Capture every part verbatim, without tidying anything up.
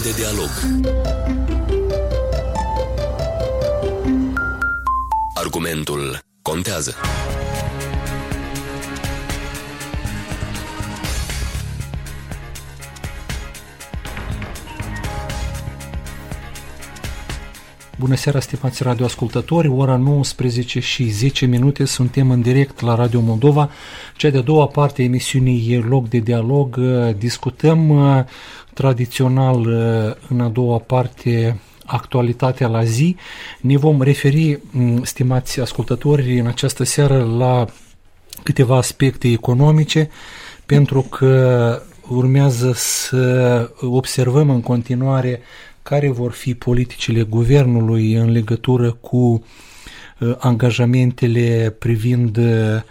de dialog. Argumentul contează. Bună seara, stimați radioascultători, ora nouăsprezece și zece minute, suntem în direct la Radio Moldova, cea de-a doua parte a emisiunii Loc de Dialog. Discutăm tradițional în a doua parte actualitatea la zi. Ne vom referi, stimați ascultători, în această seară la câteva aspecte economice, pentru că urmează să observăm în continuare care vor fi politicile guvernului în legătură cu uh, angajamentele privind uh,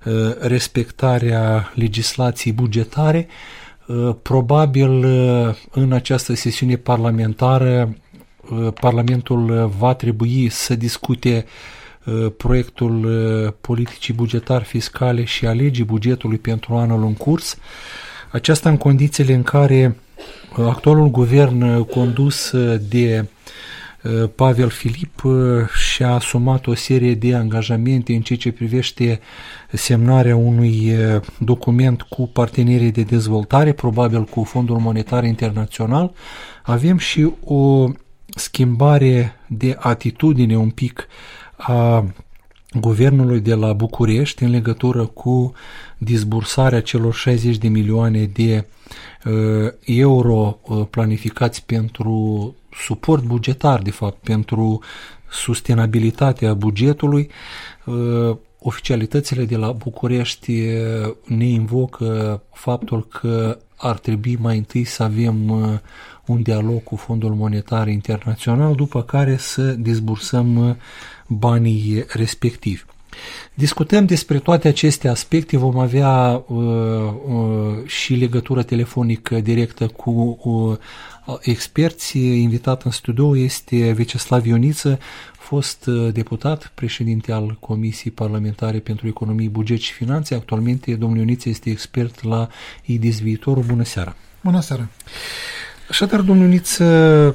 respectarea legislației bugetare. Uh, probabil uh, în această sesiune parlamentară uh, Parlamentul va trebui să discute uh, proiectul uh, politicii bugetare fiscale și a legii bugetului pentru anul în curs. Aceasta în condițiile în care actualul guvern condus de Pavel Filip și-a asumat o serie de angajamente în ceea ce privește semnarea unui document cu partenerii de dezvoltare, probabil cu Fondul Monetar Internațional. Avem și o schimbare de atitudine un pic a guvernului de la București în legătură cu disbursarea celor șaizeci de milioane de uh, euro uh, planificați pentru suport bugetar, de fapt, pentru sustenabilitatea bugetului. Uh, oficialitățile de la București uh, ne invocă faptul că ar trebui mai întâi să avem uh, un dialog cu Fondul Monetar Internațional, după care să disbursăm uh, banii respectivi. Discutăm despre toate aceste aspecte, vom avea uh, uh, și legătură telefonică directă cu uh, experți. Invitat în studio este Veceslav Ioniță, fost uh, deputat, președinte al Comisiei Parlamentare pentru Economie, Buget și Finanțe. Actualmente, domnul Ioniță este expert la I D I S Viitorul. Bună seara! Bună seara! Așadar, domnul Ioniță,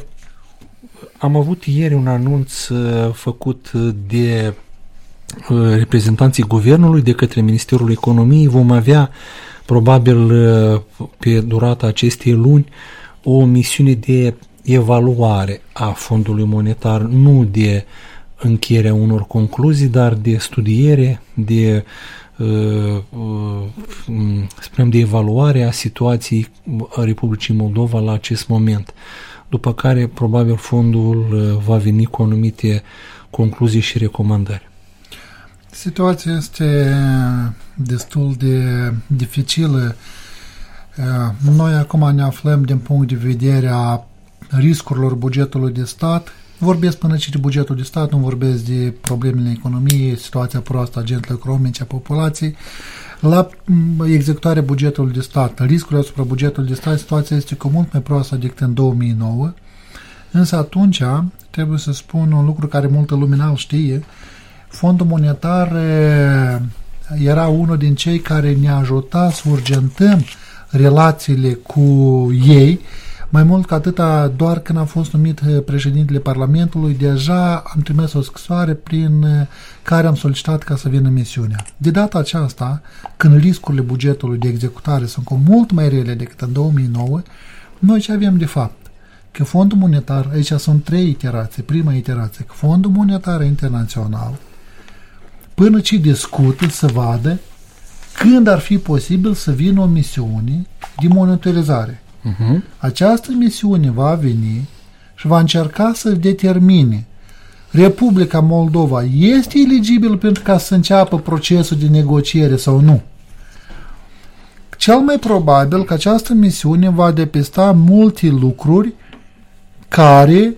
am avut ieri un anunț uh, făcut de uh, reprezentanții guvernului de către Ministerul Economiei. Vom avea probabil uh, pe durata acestei luni o misiune de evaluare a Fondului Monetar, nu de încheierea unor concluzii, dar de studiere, de uh, uh, spunem, de evaluare a situației Republicii Moldova la acest moment. După care, probabil, fondul va veni cu anumite concluzii și recomandări. Situația este destul de dificilă. Noi acum ne aflăm din punct de vedere a riscurilor bugetului de stat. Vorbesc până și de bugetul de stat, nu vorbesc de problemele economiei, situația proastă a agentelor economice, a populației. La executarea bugetului de stat, riscurile asupra bugetului de stat, situația este cu mult mai proastă decât în două mii nouă, însă atunci trebuie să spun un lucru care multă lume nu știe. Fondul Monetar era unul din cei care ne-a ajutat să urgentăm relațiile cu ei. Mai mult ca atâta, doar când a fost numit președintele Parlamentului, deja am trimis o scrisoare prin care am solicitat ca să vină misiunea. De data aceasta, când riscurile bugetului de executare sunt cu mult mai rele decât în două mii nouă, noi ce avem de fapt? Că Fondul Monetar, aici sunt trei iterații. Prima iterație, că Fondul Monetar Internațional, până ce discută, să vadă când ar fi posibil să vină o misiune de monitorizare. Uh-huh. Această misiune va veni și va încerca să determine Republica Moldova este eligibilă pentru ca să înceapă procesul de negociere sau nu. Cel mai probabil că această misiune va depista multe lucruri care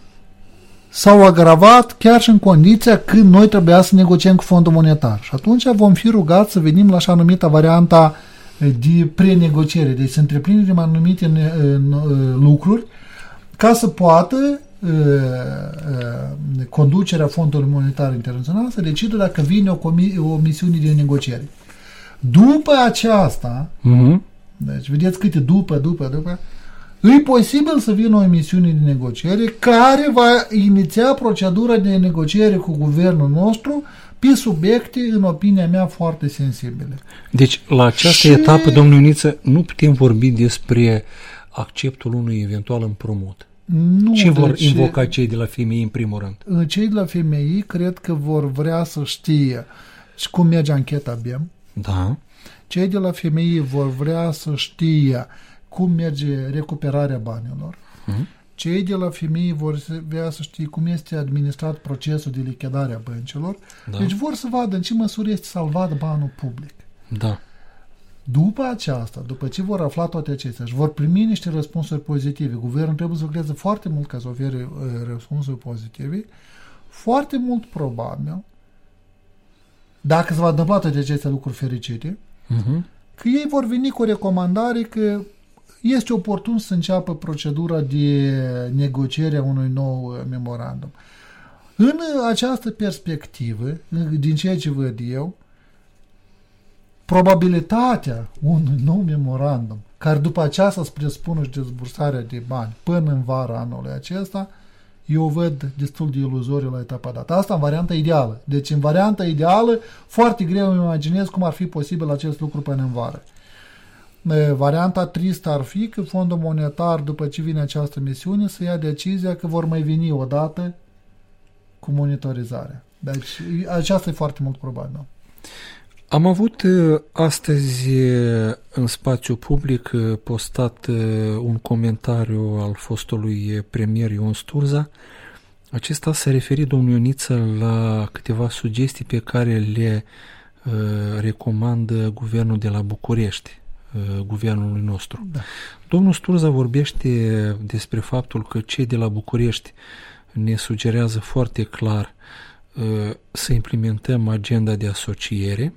s-au agravat chiar și în condiția când noi trebuia să negociem cu Fondul Monetar. Și atunci vom fi rugați să venim la așa numita varianta de prenegociere, deci să întreprindem anumite lucruri ca să poată uh, uh, conducerea Fondului Monetar Internațional să decidă dacă vine o, comi- o misiune de negociere. După aceasta, uh-huh. deci vedeți câte după, după, după, e posibil să vină o emisiune de negociere care va iniția procedura de negociere cu guvernul nostru pe subiecte, în opinia mea, foarte sensibile. Deci, la această și... etapă, domnul Ioniță, nu putem vorbi despre acceptul unui eventual împrumut. Nu, Ce vor deci, invoca cei de la F M I în primul rând? Cei de la F M I cred că vor vrea să știe și cum merge ancheta B E M. Da. Cei de la F M I vor vrea să știe cum merge recuperarea banilor. Hmm. Cei de la F M I vor vrea să știe cum este administrat procesul de lichidare a băncilor. Da. Deci vor să vadă în ce măsură este salvat banul public. Da. După aceasta, după ce vor afla toate acestea și vor primi niște răspunsuri pozitive, guvernul trebuie să lucreze foarte mult ca să ofere uh, răspunsuri pozitive, foarte mult probabil, dacă se va întâmpla toate aceste lucruri fericite, uh-huh. că ei vor veni cu o recomandare că este oportun să înceapă procedura de negociere a unui nou memorandum. În această perspectivă, din ceea ce văd eu, probabilitatea unui nou memorandum, care după aceasta să presupună și dezbursarea de bani până în vara anului acesta, eu văd destul de iluzoriu la etapa dată. Asta în varianta ideală. Deci în varianta ideală, foarte greu îmi imaginez cum ar fi posibil acest lucru până în vară. Varianta tristă ar fi că Fondul Monetar, după ce vine această misiune, să ia decizia că vor mai veni odată cu monitorizarea. Deci aceasta e foarte mult probabil. Am avut astăzi în spațiu public postat un comentariu al fostului premier Ion Sturza. Acesta s-a referit, domnul Ioniță, la câteva sugestii pe care le uh, recomandă guvernul de la București, uh, guvernului nostru. Da. Domnul Sturza vorbește despre faptul că cei de la București ne sugerează foarte clar uh, să implementăm agenda de asociere,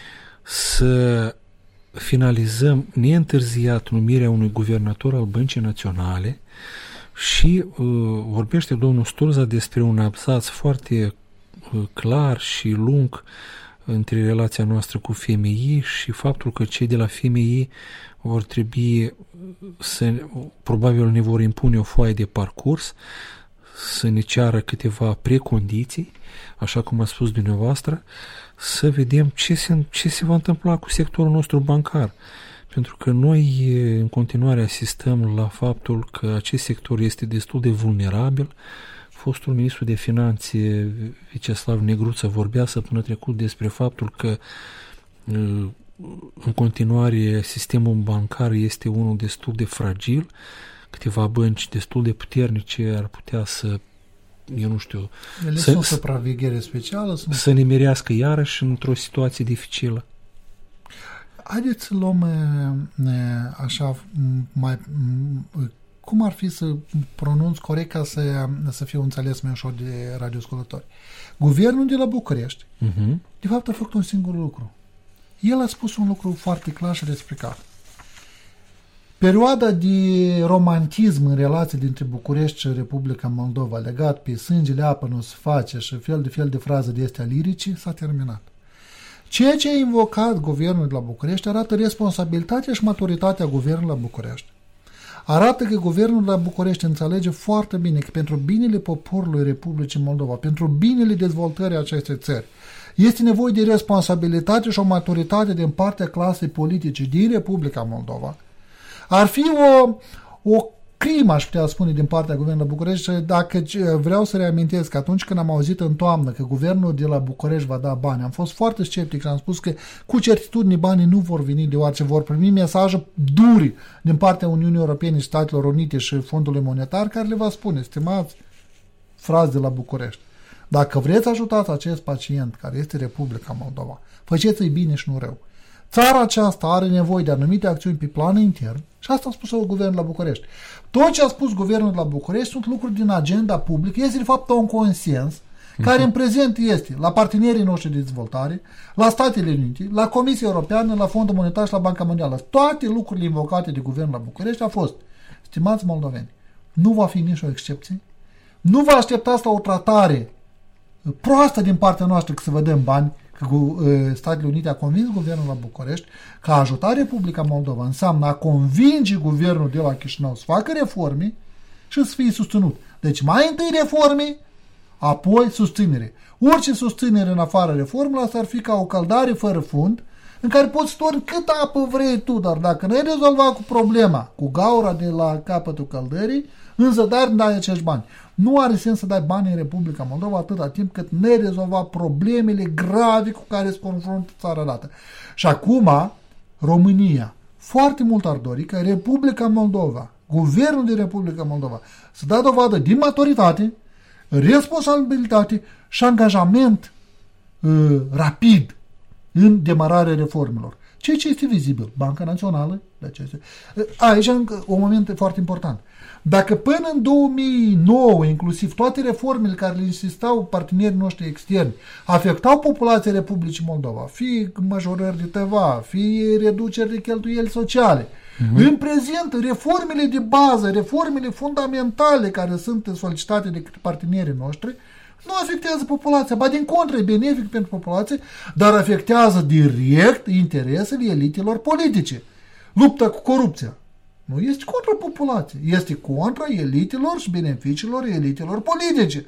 să finalizăm neîntârziat numirea unui guvernator al Băncii Naționale și uh, vorbește domnul Sturza despre un abzaț foarte uh, clar și lung între relația noastră cu F M I și faptul că cei de la F M I vor trebui să, probabil ne vor impune o foaie de parcurs, să ne ceară câteva precondiții, așa cum a spus dumneavoastră, să vedem ce se, ce se va întâmpla cu sectorul nostru bancar. Pentru că noi în continuare asistăm la faptul că acest sector este destul de vulnerabil. Fostul ministru de Finanțe, Viceslav Negruță, vorbea săptămâna trecut despre faptul că în continuare sistemul bancar este unul destul de fragil. Câteva bănci destul de puternice ar putea să, eu nu știu, ele să, sunt supraveghere specială, sunt... să ne mirească iarăși într-o situație dificilă. Haideți să luăm așa mai... Cum ar fi să pronunț corect ca să, să fiu înțeles mai ușor de radioascultători? Guvernul de la București, uh-huh. de fapt, a făcut un singur lucru. El a spus un lucru foarte clar și explicat. Perioada de romantism în relații dintre București și Republica Moldova, legat pe sângele apă nu se face și fel de fel de fraze de astea lirice, s-a terminat. Ceea ce a invocat guvernul de la București arată responsabilitatea și maturitatea guvernului la București. Arată că guvernul de la București înțelege foarte bine că pentru binele poporului Republicii Moldova, pentru binele dezvoltării acestei țări, este nevoie de responsabilitate și o maturitate din partea clasei politice din Republica Moldova. Ar fi o, o crimă, aș putea spune, din partea guvernului București, dacă vreau să reamintesc că atunci când am auzit în toamnă că guvernul de la București va da bani, am fost foarte sceptic și am spus că cu certitudine banii nu vor veni, deoarece vor primi mesaje duri din partea Uniunii Europene, Statelor Unite și Fondului Monetar, care le va spune, stimați frați de la București, dacă vreți să ajutați acest pacient care este Republica Moldova, faceți-i bine și nu rău. Țara aceasta are nevoie de anumite acțiuni pe plan intern și asta a spus guvernul la București. Tot ce a spus guvernul la București sunt lucruri din agenda publică, este de fapt un consens uh-huh. care în prezent este la partenerii noștri de dezvoltare, la Statele Unite, la Comisia Europeană, la Fondul Monetar și la Banca Mondială. Toate lucrurile invocate de guvernul la București au fost, stimați moldoveni, nu va fi nici o excepție, nu vă așteptați la o tratare proastă din partea noastră că să vă dăm bani, că Statele Unite a convins guvernul la București că a ajuta Republica Moldova înseamnă a convinge guvernul de la Chișinău să facă reforme și să fie susținut. Deci mai întâi reforme, apoi susținere. Orice susținere în afara reformelor, asta ar fi ca o căldare fără fund, în care poți torni cât apă vrei tu, dar dacă nu ai rezolvat cu problema, cu gaura de la capătul căldării, în zadar dai acești bani. Nu are sens să dai bani în Republica Moldova atâta timp cât ne rezolva problemele grave cu care se confruntă țara dată. Și acum, România, foarte mult ar dori ca Republica Moldova, guvernul de Republica Moldova, să dea dovadă de maturitate, responsabilitate și angajament uh, rapid în demararea reformelor. Ceea ce este vizibil. Banca Națională, aici e un moment foarte important. Dacă până în două mii nouă, inclusiv, toate reformele care le insistau partenerii noștri externi afectau populația Republicii Moldova, fie majorări de T V A, fie reduceri de cheltuieli sociale, uh-huh. În prezent, reformele de bază, reformele fundamentale care sunt solicitate de partenerii noștri, nu afectează populația, ba din contră, e benefic pentru populație, dar afectează direct interesele elitelor politice. Lupta cu corupția nu este contra populației, este contra elitelor și beneficiilor elitelor politice.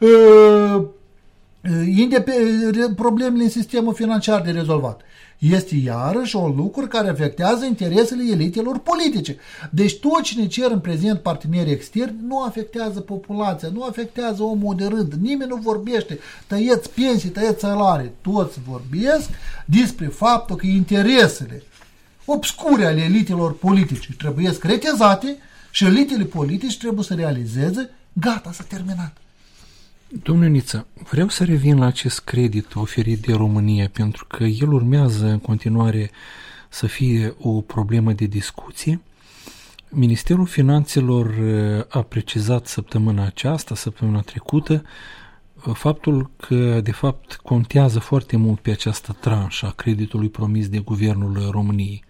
Problemele în sistemul financiar de rezolvat. Este iarăși un lucru care afectează interesele elitelor politice. Deci tot ce ne cer în prezent partenerii externi nu afectează populația, nu afectează omul de rând. Nimeni nu vorbește, tăieți pensii, tăieți salarii. Toți vorbesc despre faptul că interesele obscure ale elitelor politice trebuie retezate și elitele politice trebuie să realizeze, gata, s-a terminat. Domnule Niță, vreau să revin la acest credit oferit de România, pentru că el urmează în continuare să fie o problemă de discuție. Ministerul Finanțelor a precizat săptămâna aceasta, săptămâna trecută, faptul că, de fapt, contează foarte mult pe această tranșă a creditului promis de Guvernul României.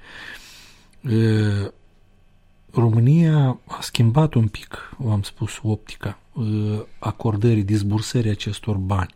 România a schimbat un pic, v-am spus, optica acordării, disbursării acestor bani.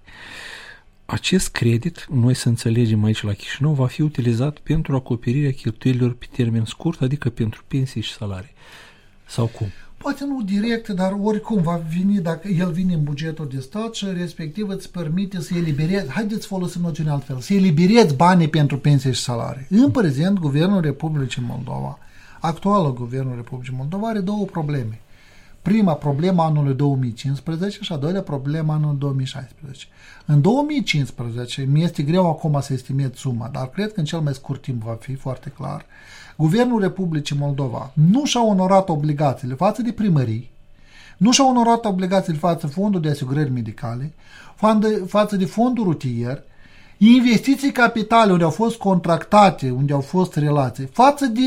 Acest credit, noi să înțelegem aici la Chișinău, va fi utilizat pentru acoperirea cheltuielilor pe termen scurt, adică pentru pensii și salarii. Sau cum? Poate nu direct, dar oricum va veni, dacă el vine în bugetul de stat și respectiv îți permite să eliberezi, haideți să folosim noțiunea altfel, să eliberezi banii pentru pensii și salarii. În prezent, Guvernul Republicii Moldova, actualul Guvernul Republicii Moldova are două probleme. Prima problemă anului două mii cincisprezece și a doilea problemă anul două mii șaisprezece. În două mii cincisprezece, mi este greu acum să estimez suma, dar cred că în cel mai scurt timp va fi foarte clar, Guvernul Republicii Moldova nu și-a onorat obligațiile față de primării, nu și-a onorat obligațiile față de fondul de asigurări medicale, față de fondul rutier, investiții capitale unde au fost contractate, unde au fost relații, față de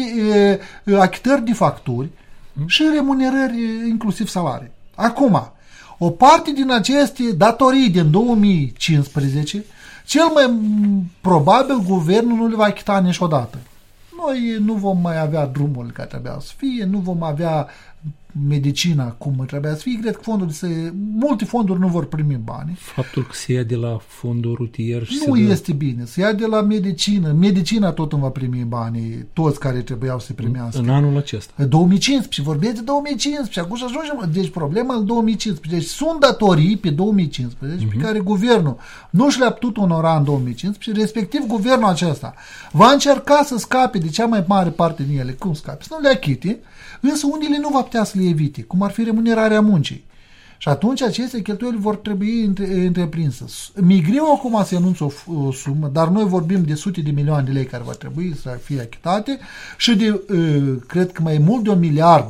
e, achitări de facturi și remunerări, inclusiv salarii. Acum, o parte din aceste datorii din două mii cincisprezece, cel mai probabil guvernul nu le va achita niciodată. Noi nu vom mai avea drumul care trebuia să fie, nu vom avea medicina cum trebuia să fie, cred că fondul se, multe fonduri nu vor primi bani. Faptul că se ia de la fondul rutier și nu se este dă... bine, se ia de la medicină. Medicina tot nu va primi banii, toți care trebuiau să primească. În anul acesta. două mii cincisprezece, vorbesc de două mii cincisprezece, acum și ajungem, deci problema în două mii cincisprezece. Deci sunt datorii pe două mii cincisprezece uh-huh. pe care guvernul nu și le-a putut onora în două mii cincisprezece, respectiv guvernul acesta va încerca să scape de cea mai mare parte din ele. Cum scape? Să nu le achite, însă unele nu va putea să le evite, cum ar fi remunerarea muncii. Și atunci aceste cheltuieli vor trebui întreprinse. Mi-e greu acum să anunț o, o sumă, dar noi vorbim de sute de milioane de lei care vor trebui să fie achitate și de, cred că mai mult de un miliard,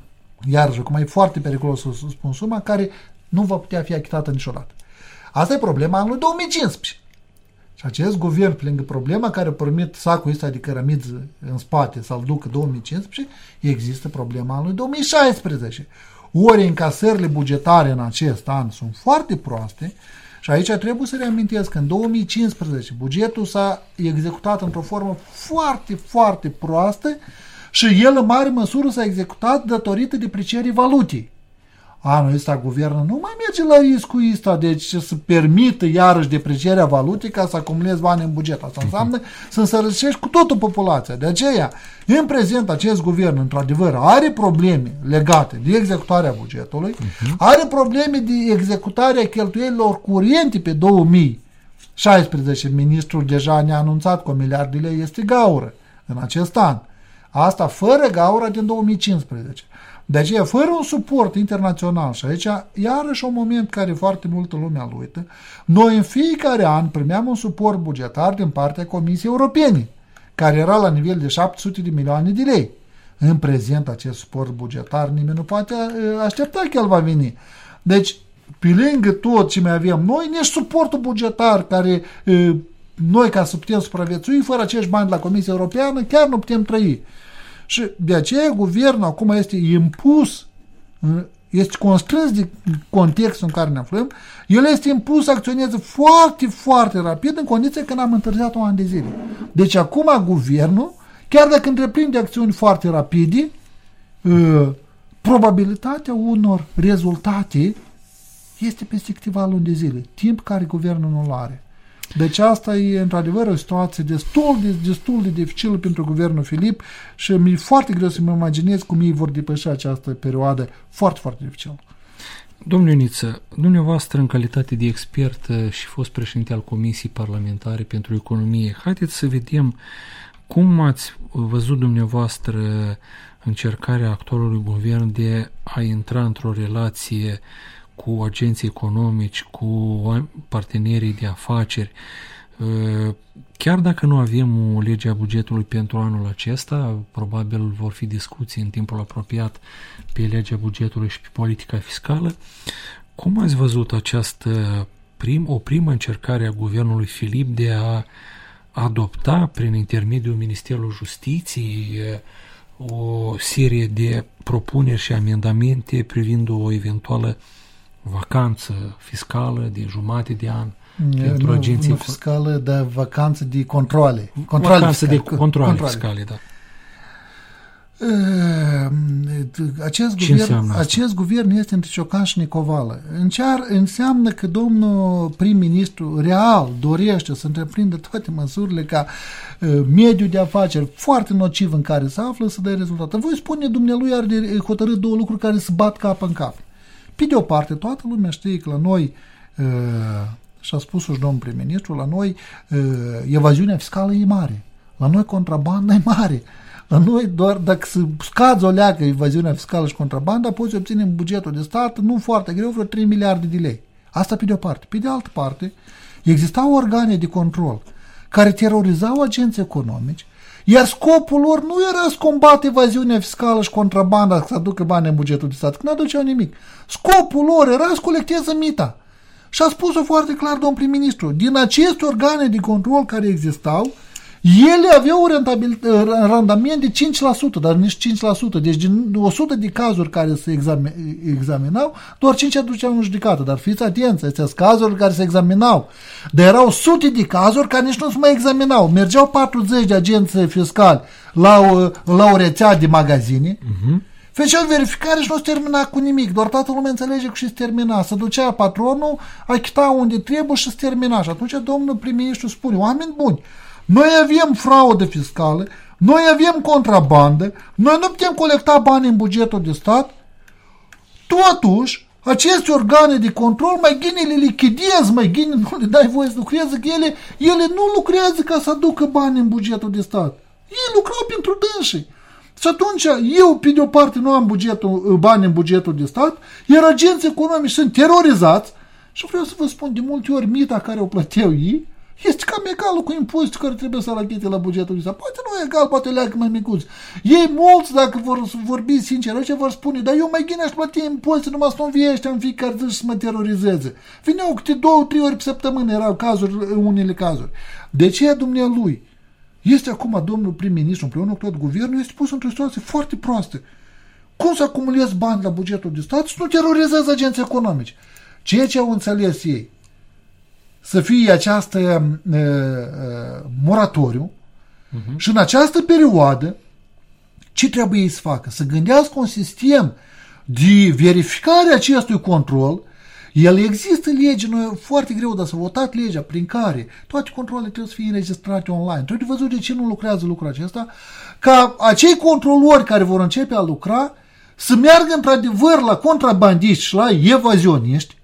iar acum e foarte periculos să spun suma, care nu va putea fi achitată niciodată. Asta e problema anului două mii cincisprezece. Și acest guvern, pe lângă problema care permit sacul ăsta de cărămidă în spate să-l ducă două mii cincisprezece, există problema anului două mii șaisprezece. Ori încasările bugetare în acest an sunt foarte proaste și aici trebuie să reamintesc că în două mii cincisprezece bugetul s-a executat într-o formă foarte, foarte proastă și el în mare măsură s-a executat datorită deprecierii valutei. anul ăsta guvernul nu mai merge la riscul ăsta, deci să permită iarăși deprecierea valutei ca să acumulezi bani în buget. Asta înseamnă să însărășești cu totul populația. De aceea, în prezent, acest guvern, într-adevăr, are probleme legate de executarea bugetului, uh-huh. are probleme de executarea cheltuielilor curente pe două mii șaisprezece. Ministrul deja ne-a anunțat că o miliard de lei este gaură în acest an. Asta fără gaura din două mii cincisprezece. De aceea, fără un suport internațional, și aici iarăși un moment care foarte multă lume îl uită, noi în fiecare an primeam un suport bugetar din partea Comisiei Europene, care era la nivel de șapte sute de milioane de lei. În prezent, acest suport bugetar nimeni nu poate aștepta că el va veni. Deci, pe lângă tot ce mai avem noi, nici suportul bugetar care noi, ca să putem supraviețui, fără acești bani de la Comisia Europeană, chiar nu putem trăi. Și de aceea guvernul acum este impus, este constrâns de contextul în care ne aflăm, el este impus să acționeze foarte, foarte rapid în condiția când am întârziat un an de zile. Deci acum guvernul, chiar dacă întreprinde acțiuni foarte rapide, probabilitatea unor rezultate este peste câteva luni de zile, timp care guvernul nu-l are. Deci asta e într-adevăr o situație destul de, destul de dificilă pentru guvernul Filip și mi-e foarte greu să mă imaginez cum ei vor depăși această perioadă foarte, foarte dificilă. Domnule Ioniță, dumneavoastră în calitate de expert și fost președinte al Comisiei Parlamentare pentru Economie, haideți să vedem cum ați văzut dumneavoastră încercarea actualului guvern de a intra într-o relație cu agenții economici, cu partenerii de afaceri. Chiar dacă nu avem o lege a bugetului pentru anul acesta, probabil vor fi discuții în timpul apropiat pe legea bugetului și pe politica fiscală. Cum ați văzut această prim, o primă încercare a guvernului Filip de a adopta prin intermediul Ministerului Justiției o serie de propuneri și amendamente privind o eventuală vacanță fiscală de jumate de an pentru nu, agenții... Nu fiscală, dar vacanță de controle. controle vacanță fiscale. de controle, controle fiscale, da. Acest guvern, acest guvern este între ciocan și nicovală. Încear, înseamnă că domnul prim-ministru real dorește să întreprindă toate măsurile ca uh, mediul de afaceri foarte nociv în care se află să dea rezultate. Voi spune, dumnealui are de hotărât două lucruri care se bat cap în cap. Pe de o parte, toată lumea știe că la noi, uh, și-a spus-o și domnul prim-ministru, la noi uh, evaziunea fiscală e mare. La noi contrabanda e mare. La noi doar dacă să scazi o leacă evaziunea fiscală și contrabanda, poți obține în bugetul de stat, nu foarte greu, vreo trei miliarde de lei. Asta pe de o parte. Pe de altă parte, existau organe de control care terorizau agenții economici, iar scopul lor nu era să combate evaziunea fiscală și contrabanda, să aducă bani în bugetul de stat, că nu aduceau nimic. Scopul lor era să colecteze mita. Și a spus-o foarte clar domnul prim-ministru. Din aceste organe de control care existau, ele aveau un randament de cinci la sută, dar nici cinci la sută. Deci din o sută de cazuri care se examinau, doar cinci aduceau în judecată. Dar fiți atenți, astea sunt cazuri care se examinau. Dar erau sute de cazuri care nici nu se mai examinau. Mergeau patruzeci de agenți fiscali la o, la o rețea de magazine, uh-huh. făceau verificare și nu se termina cu nimic. Doar toată lumea înțelege că și se termina. Se ducea patronul, achita unde trebuie și se termina. Și atunci domnul prim-ministru spune, oameni buni, noi avem fraudă fiscală, noi avem contrabandă, noi nu putem colecta bani în bugetul de stat, totuși, aceste organe de control, mai gine le lichidezi, mai gine nu le dai voie să lucreze, că ele, ele nu lucrează ca să aducă bani în bugetul de stat. Ei lucrau pentru dânsii. Și atunci, eu, pe de-o parte, nu am bugetul, bani în bugetul de stat, iar agenții economici sunt terorizați și vreau să vă spun, de multe ori, mita care o plăteau ei, este cam egală cu impozitul care trebuie să-l achite la bugetul de stat. Poate nu e egal, poate leagă mai micuți. Ei mulți, dacă vor vorbi sincer, ăștia vor spune, dar eu mai gine aș plăti impozite, numai să nu vie ăștia în fiecare zi și să mă terorizeze. Vineau câte două, trei ori pe săptămână, erau cazuri, unele cazuri. De ce dumnealui? Este acum domnul prim-ministru, împreună cu tot guvernul, este pus într-o situație foarte proastă. Cum să acumulezi bani la bugetul de stat și nu terorizează agenții economici? Ceea ce au înțeles ei, să fie această uh, uh, moratoriu uh-huh. și în această perioadă ce trebuie să facă? Să gândească un sistem de verificarea acestui control. El există lege, noi foarte greu, dar s-a votat legea prin care toate controlele trebuie să fie înregistrate online. Trebuie văzut de ce nu lucrează lucrul acesta, ca acei controlori care vor începe a lucra să meargă într-adevăr la contrabandiști și la evazioniști,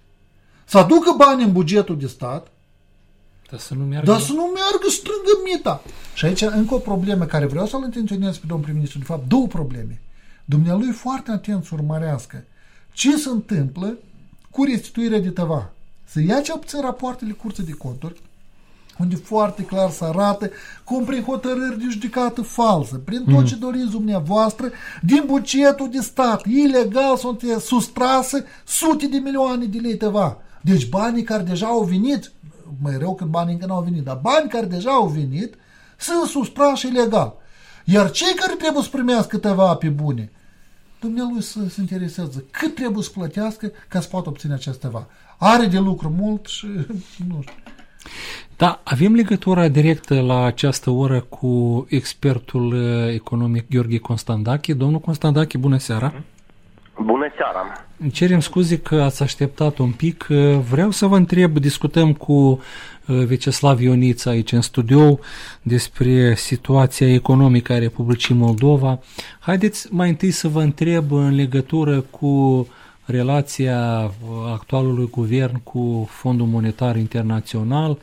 să aducă bani în bugetul de stat, dar să nu meargă, dar să nu meargă strângă mita. Și aici încă o problemă care vreau să-l intenționez pe domnul prim-ministru, de fapt două probleme. Dumnealui foarte atent să urmărească ce se întâmplă cu restituirea de tăva. Să ia cel puțin rapoartele Curții de Conturi, unde foarte clar se arată cum prin hotărâri de judecată falsă, prin tot ce doriți dumneavoastră, din bugetul de stat, ilegal sunt sustrase sute de milioane de lei tăva. Deci banii care deja au venit, mai rău când banii încă n-au venit, dar banii care deja au venit sunt sustrași ilegal. Iar cei care trebuie să primească tăva pe bune, dumnealui să se interesează cât trebuie să plătească ca să poată obține acest tăva. Are de lucru mult și nu știu. Da, avem legătura directă la această oră cu expertul economic Gheorghe Constandache. Domnul Constandache, bună seara! Bună seara! Îmi cerem scuze că ați așteptat un pic. Vreau să vă întreb, discutăm cu Veceslav Ioniță aici în studio despre situația economică a Republicii Moldova. Haideți mai întâi să vă întreb în legătură cu relația actualului guvern cu Fondul Monetar Internațional.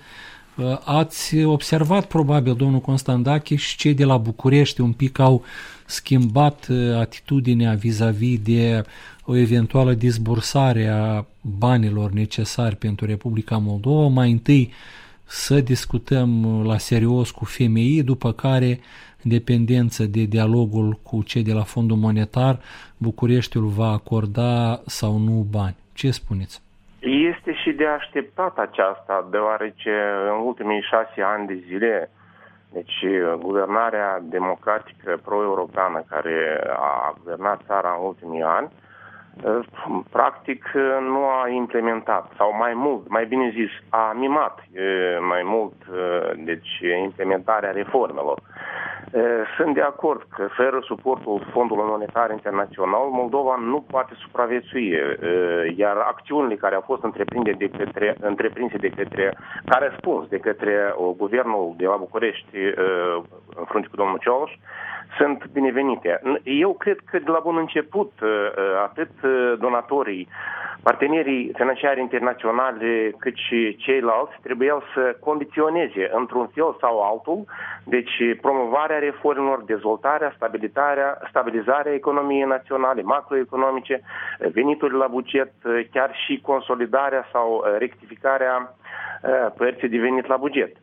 Ați observat probabil, domnul Constandache, și cei de la București un pic au schimbat atitudinea vis-a-vis de o eventuală disbursare a banilor necesari pentru Republica Moldova. Mai întâi să discutăm la serios cu F M I, după care, în dependență de dialogul cu cei de la Fondul Monetar, Bucureștiul va acorda sau nu bani. Ce spuneți? Este și de așteptat aceasta, deoarece în ultimii șase ani de zile, deci guvernarea democratică pro-europeană care a guvernat țara în ultimii ani, practic nu a implementat, sau mai mult, mai bine zis, a mimat mai mult, deci implementarea reformelor. Sunt de acord că fără suportul Fondului Monetar Internațional, Moldova nu poate supraviețui, iar acțiunile care au fost întreprinse de către, întreprinse de către, ca răspuns de către guvernul de la București în frunte cu domnul Cioloș, sunt binevenite. Eu cred că de la bun început atât donatorii, partenerii financiari internaționali, cât și ceilalți trebuiau să condiționeze într-un fel sau altul, deci promovarea reformelor, dezvoltarea, stabilizarea, stabilizarea economiei naționale, macroeconomice, veniturile la buget, chiar și consolidarea sau rectificarea părții de venit la buget.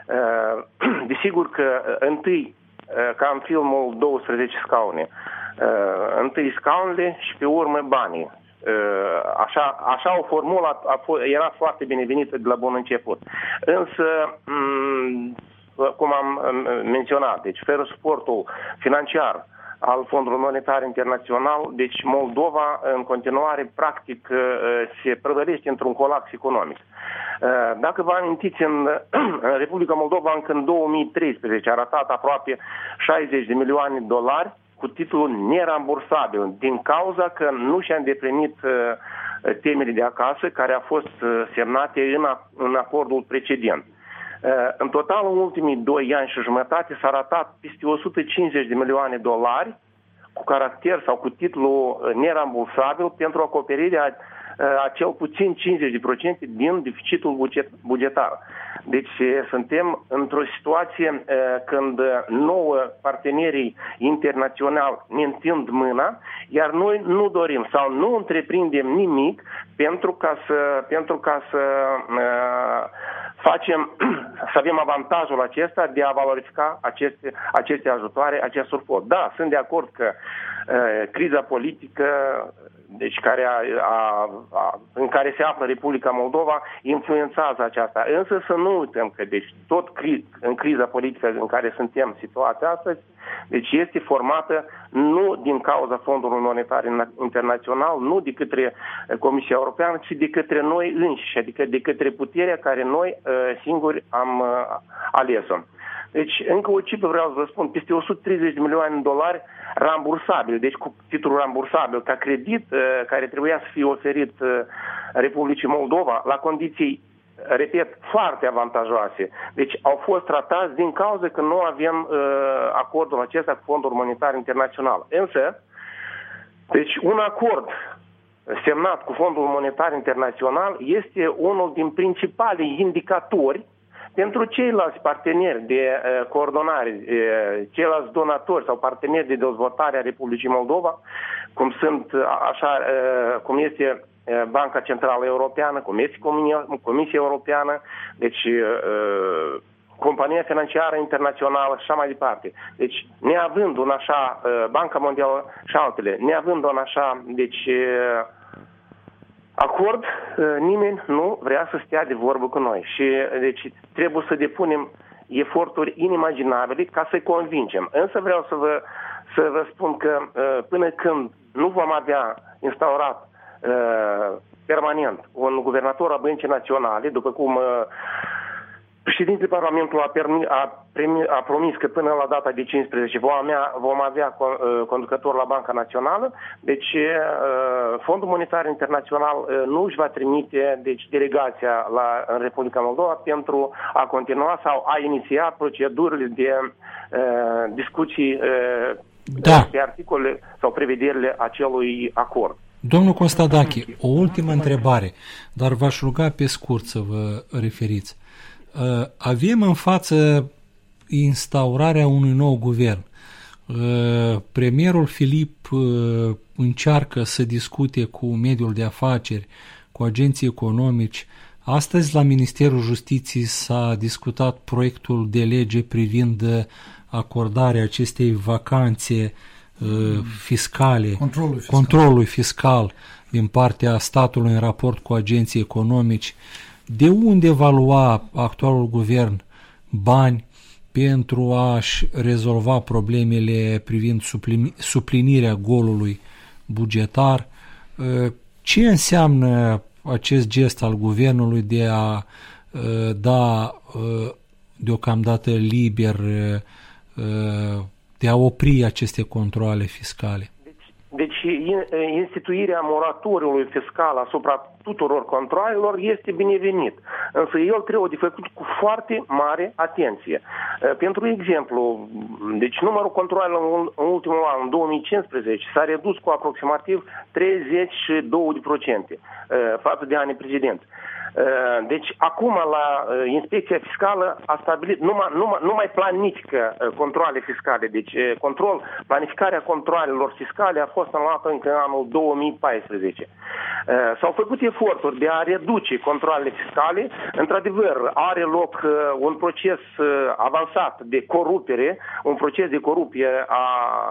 Desigur că întâi, ca în filmul douăsprezece scaune, întâi scaunele și pe urmă banii. Așa, așa o formulă a, a, era foarte binevenită de la bun început. Însă, cum am menționat, deci fără suportul financiar al Fondului Monetar Internațional, deci Moldova în continuare practic se prăvălește într-un colaps economic. Dacă vă amintiți, în Republica Moldova încă în două mii treisprezece a ratat aproape șaizeci de milioane de dolari cu titlul nerambursabil, din cauza că nu și-a îndeplinit uh, temerile de acasă care au fost uh, semnate în, a, în acordul precedent. Uh, în total, în ultimii doi ani și jumătate s-a ratat peste o sută cincizeci de milioane de dolari cu caracter sau cu titlul nerambursabil pentru acoperirea a cel puțin cincizeci la sută din deficitul buget, bugetar. Deci suntem într-o situație când nouă partenerii internaționali ne întind mâna, iar noi nu dorim sau nu întreprindem nimic pentru ca să, pentru ca să uh, facem, să avem avantajul acesta de a valorifica aceste, aceste ajutoare, acest suport. Da, sunt de acord că uh, criza politică, deci care a, a, a, în care se află Republica Moldova, influențează aceasta. Însă să nu uităm că deci, tot cri, în criza politică în care suntem situați astăzi, deci este formată nu din cauza Fondului Monetar Internațional, nu de către Comisia Europeană, ci de către noi înșiși, adică de către puterea care noi uh, singuri am uh, ales-o. Deci, încă o cifră vreau să vă spun, peste o sută treizeci de milioane de dolari rambursabil, deci cu titlul rambursabil, ca credit care trebuia să fie oferit Republicii Moldova la condiții, repet, foarte avantajoase. Deci au fost tratați din cauza că nu avem uh, acordul acesta cu Fondul Monetar Internațional. Însă, deci un acord semnat cu Fondul Monetar Internațional este unul din principalii indicatori pentru ceilalți parteneri de uh, coordonare, uh, ceilalți donatori sau parteneri de dezvoltare a Republicii Moldova, cum sunt așa, uh, cum este Banca Centrală Europeană, Comisia, Comisia Europeană, deci uh, Compania Financiară Internațională și așa mai departe. Deci, neavând un așa, uh, Banca Mondială și altele, neavând un așa, deci uh, acord, uh, nimeni nu vrea să stea de vorbă cu noi. Și deci trebuie să depunem eforturi inimaginabile ca să-i convingem. Însă vreau să vă, să vă spun că uh, până când nu vom avea instaurat Uh, permanent un guvernator a Băncii Naționale, după cum uh, președintele Parlamentului a, permis, a, primi, a promis că până la data de cincisprezece vom avea, vom avea uh, conducător la Banca Națională, deci uh, Fondul Monetar Internațional uh, nu își va trimite deci, delegația la, în Republica Moldova pentru a continua sau a iniția procedurile de uh, discuții uh, da. pe articole sau prevederile acelui acord. Domnul Constadache, o ultimă întrebare, dar v-aș ruga pe scurt să vă referiți. Avem în față instaurarea unui nou guvern. Premierul Filip încearcă să discute cu mediul de afaceri, cu agenții economici. Astăzi la Ministerul Justiției s-a discutat proiectul de lege privind acordarea acestei vacanțe fiscale, controlul fiscal. controlul fiscal din partea statului în raport cu agenții economici. De unde va lua actualul guvern bani pentru a-și rezolva problemele privind suplinirea golului bugetar? Ce înseamnă acest gest al guvernului de a da deocamdată liber, de a opri aceste controale fiscale? Deci, deci instituirea moratoriului fiscal asupra tuturor controalelor este binevenit. Însă el trebuie de făcut cu foarte mare atenție. Pentru exemplu, deci numărul controalelor în ultimul an, în două mii cincisprezece, s-a redus cu aproximativ treizeci și două la sută față de anii precedenți. Deci, acum la Inspecția Fiscală a stabilit, nu mai, nu mai, nu mai planifică controale fiscale. Deci, control, planificarea controalelor fiscale a fost anulată încă în anul două mii paisprezece. S-au făcut eforturi de a reduce controalele fiscale. Într-adevăr, are loc un proces avansat de corupere, un proces de corupție a,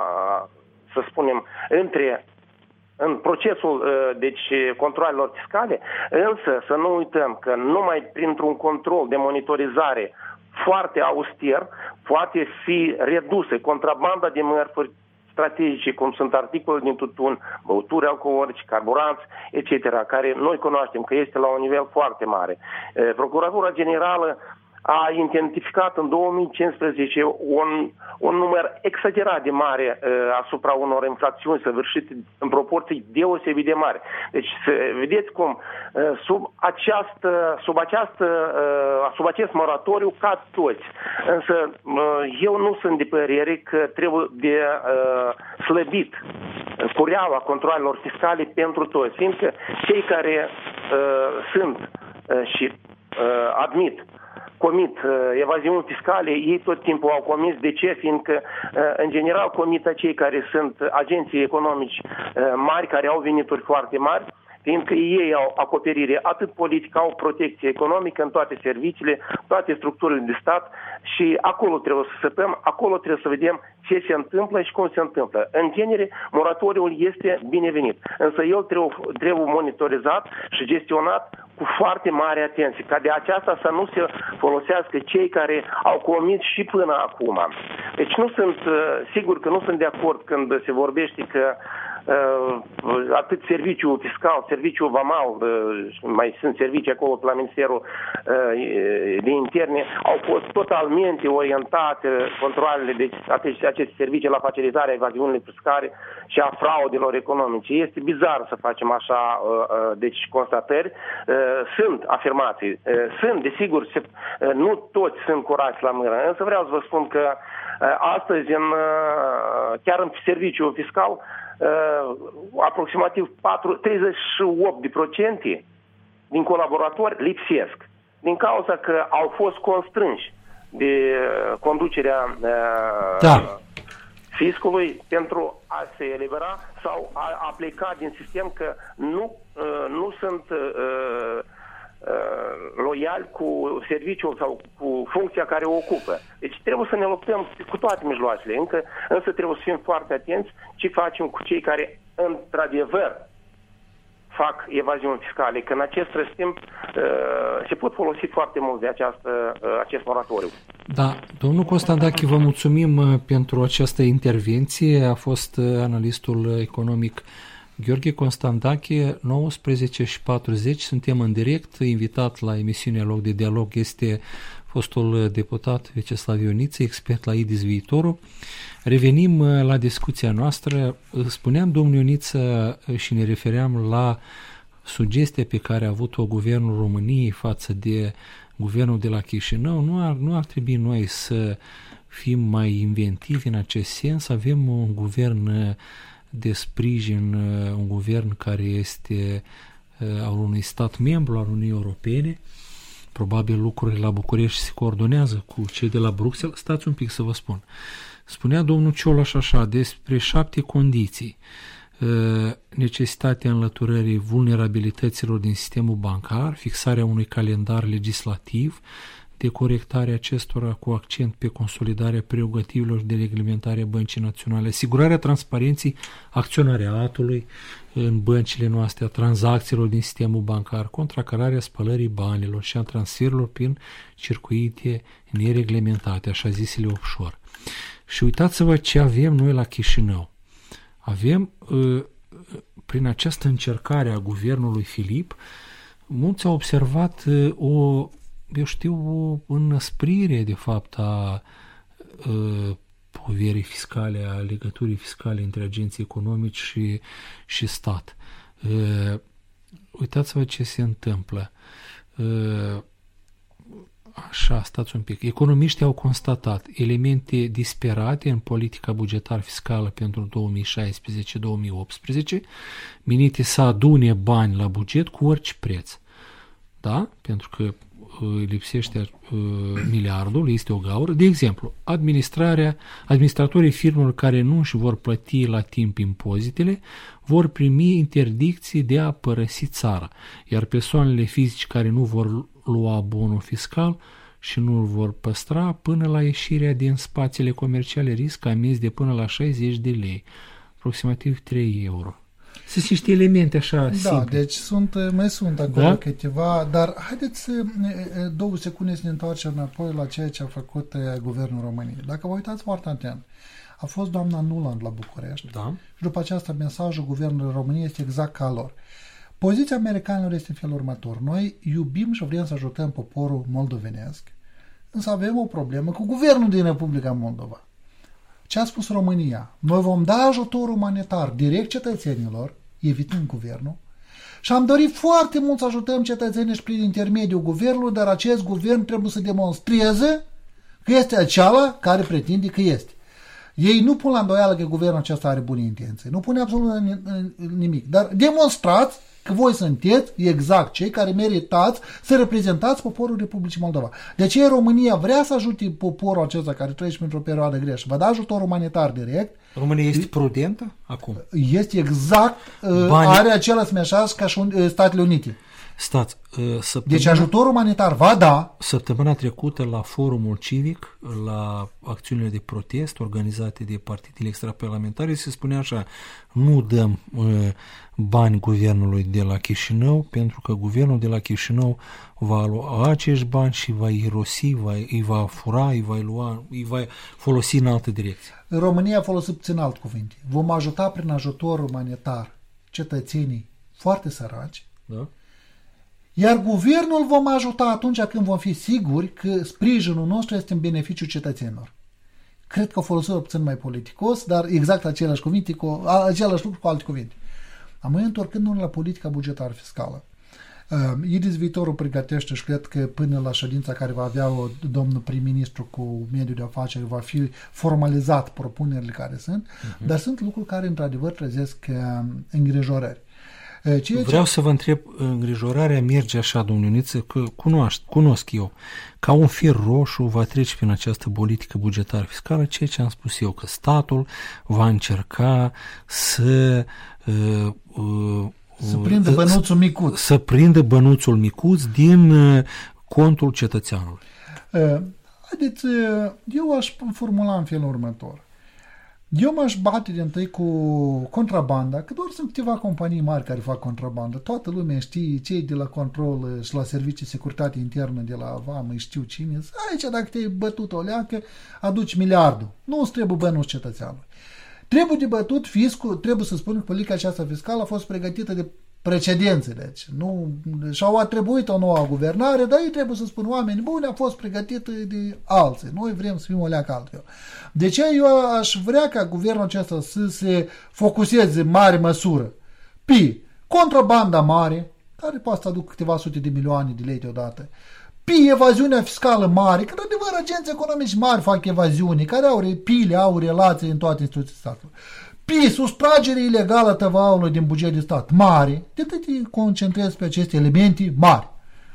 să spunem, între în procesul deci, controalelor fiscale, însă să nu uităm că numai printr-un control de monitorizare foarte auster poate fi redusă contrabanda de mărfuri strategice, cum sunt articole din tutun, băuturi alcoolice, carburanți, et cetera, care noi cunoaștem că este la un nivel foarte mare. Procuratura Generală a identificat în două mii cincisprezece un, un număr exagerat de mare uh, asupra unor infracțiuni săvârșite în proporții deosebit de mari. Deci să vedeți cum uh, sub, această, sub, această, uh, sub acest moratoriu cad toți. Însă uh, eu nu sunt de părere că trebuie de uh, slăbit cureaua controalelor fiscale pentru toți, fiindcă cei care uh, sunt uh, și uh, admit comit uh, evaziuni fiscale, ei tot timpul au comis. De ce? Fiindcă, uh, în general, comită cei care sunt agenții economici uh, mari, care au venituri foarte mari, fiindcă ei au acoperire atât politică, au protecție economică în toate serviciile, toate structurile de stat și acolo trebuie să săpăm, acolo trebuie să vedem ce se întâmplă și cum se întâmplă. În genere, moratoriul este binevenit, însă el trebuie, trebuie monitorizat și gestionat cu foarte mare atenție, ca de aceasta să nu se folosească cei care au comis și până acum. Deci nu sunt, sigur că nu sunt de acord când se vorbește că atât serviciul fiscal, serviciul vamal, mai sunt servicii acolo pe la Ministerul de Interne, au fost totalmente orientate controalele de aceste servicii la facilitarea evaziunii fiscale și a fraudelor economice. Este bizar să facem așa deci constatări. Sunt afirmații, sunt, desigur, nu toți sunt curați la mână, însă vreau să vă spun că astăzi, în, chiar în serviciul fiscal, aproximativ treizeci și opt la sută din colaboratori lipsesc, din cauza că au fost constrânși de conducerea da. fiscului pentru a se elibera sau a aplica din sistem că nu, nu sunt loiali cu serviciul sau cu funcția care o ocupă. Deci trebuie să ne luptăm cu toate mijloacele. Încă, însă trebuie să fim foarte atenți ce facem cu cei care într-adevăr fac evaziuni fiscale, că în acest timp se pot folosi foarte mult de această, acest moratoriu. Da, domnul Constandache, vă mulțumim pentru această intervenție. A fost analistul economic Gheorghe Constandache. Nouăsprezece și patruzeci, suntem în direct. Invitat la emisiunea Loc de Dialog este fostul deputat Vyacheslav Ioniță, expert la I D I S Viitorul. Revenim la discuția noastră. Spuneam, domnul Ioniță, și ne refeream la sugestia pe care a avut-o Guvernul României față de Guvernul de la Chișinău. Nu ar, nu ar trebui noi să fim mai inventivi în acest sens. Avem un guvern de sprijin, un guvern care este al unui stat membru al Uniunii Europene. Probabil lucrurile la București se coordonează cu cei de la Bruxelles. Stați un pic să vă spun. Spunea domnul Cioloș așa despre șapte condiții. Necesitatea înlăturării vulnerabilităților din sistemul bancar, fixarea unui calendar legislativ de corectare acestora cu accent pe consolidarea prerogativelor de reglementare a Băncii Naționale, asigurarea transparenței acționariatului în băncile noastre, a tranzacțiilor din sistemul bancar, contracararea spălării banilor și a transferurilor prin circuite nereglementate, așa zisele offshore. Și uitați-vă ce avem noi la Chișinău. Avem, prin această încercare a guvernului Filip, mulți au observat o, eu știu, o înăsprire, de fapt, a poverii fiscale, a legăturii fiscale între agenții economici și, și stat. Uitați-vă ce se întâmplă. Așa, stați un pic. Economiștii au constatat elemente disperate în politica bugetar fiscală pentru două mii șaisprezece două mii optsprezece, menite să adune bani la buget cu orice preț. Da? Pentru că uh, lipsește uh, miliardul, este o gaură. De exemplu, administrarea, administratorii firmelor care nu își vor plăti la timp impozitele vor primi interdicții de a părăsi țara, iar persoanele fizice care nu vor lua bonul fiscal și nu îl vor păstra până la ieșirea din spațiile comerciale riscă amenzi de până la șaizeci de lei, aproximativ trei euro. Sunt niște elemente așa da, simple. Deci sunt, mai sunt acolo da? câteva, dar haideți două secunde să ne întoarcem înapoi la ceea ce a făcut Guvernul României. Dacă vă uitați foarte atent, a fost doamna Nuland la București da. și după aceasta mesajul Guvernului României este exact ca lor. Poziția americanilor este în felul următor. Noi iubim și vrem să ajutăm poporul moldovenesc, însă avem o problemă cu guvernul din Republica Moldova. Ce a spus România? Noi vom da ajutor umanitar direct cetățenilor, evitând guvernul, și am dorit foarte mult să ajutăm cetățenii și prin intermediul guvernului, dar acest guvern trebuie să demonstreze că este acela care pretinde că este. Ei nu pun la îndoială că guvernul acesta are bune intenții. Nu pune absolut nimic. Dar demonstrați că voi sunteți exact cei care meritați să reprezentați poporul Republicii Moldova. De aceea România vrea să ajute poporul acesta care trăiește într-o perioadă grea și vă da ajutor umanitar direct. România este prudentă acum? Este exact, Bani... are același mesaj ca și Statele Unite. Stați, săptămâna, Deci ajutor umanitar va da. Săptămâna trecută la forumul civic, la acțiunile de protest organizate de partidele extraparlamentare, se spunea așa: nu dăm uh, bani guvernului de la Chișinău, pentru că guvernul de la Chișinău va lua acești bani și va irosi, va, îi va fura, îi va, lua, îi va folosi în altă direcție. România a folosit puțin alt cuvinte. Vom ajuta prin ajutor umanitar cetățenii foarte săraci, da? Iar guvernul vom ajuta atunci când vom fi siguri că sprijinul nostru este în beneficiul cetățenilor. Cred că o folosit puțin mai politicos, dar exact același, cuvinte, cu, același lucru cu alte cuvinte. Am mai întorcându-ne la politica bugetară fiscală. Uh, I D I S viitorul pregătește și cred că până la ședința care va avea o, domnul prim-ministru cu mediul de afaceri va fi formalizat propunerile care sunt, uh-huh. dar sunt lucruri care într-adevăr trezesc uh, îngrijorări. Ceea Vreau ce... să vă întreb, îngrijorarea merge așa, domnul Ioniță, că cunosc, cunosc eu, ca un fir roșu va trece prin această politică bugetară fiscală, ceea ce am spus eu, că statul va încerca să uh, uh, să prindă bănuțul micuț. Să prindă bănuțul micuț din uh, contul cetățeanului. Uh, haideți, uh, eu aș formula în felul următor. Eu m-aș bate de întâi cu contrabanda, că doar sunt câteva companii mari care fac contrabandă. Toată lumea știe, cei de la control și la servicii securitate internă de la vamă, știu cine. Aici, dacă te-ai bătut o leacă, aduci miliardul. Nu îți trebuie bănuț cetățeanului. Trebuie de bătut fiscul, trebuie să spun că politica aceasta fiscală a fost pregătită de precedențe, deci nu, și-au atribuit o nouă guvernare, dar ei trebuie să spun oameni buni, a fost pregătită de alții. Noi vrem să fim o leacă altfel. De ce eu aș vrea ca guvernul acesta să se focuseze în mare măsură pe contrabanda mare, care poate să aducă câteva sute de milioane de lei deodată, pe evaziunea fiscală mare, că adevăr agenții economici mari fac evaziuni, care au pile, au relații în toate instituțiile statului. Pe sustragere ilegală tăvaului din buget de stat mare, de atât te concentrezi pe aceste elemente mari.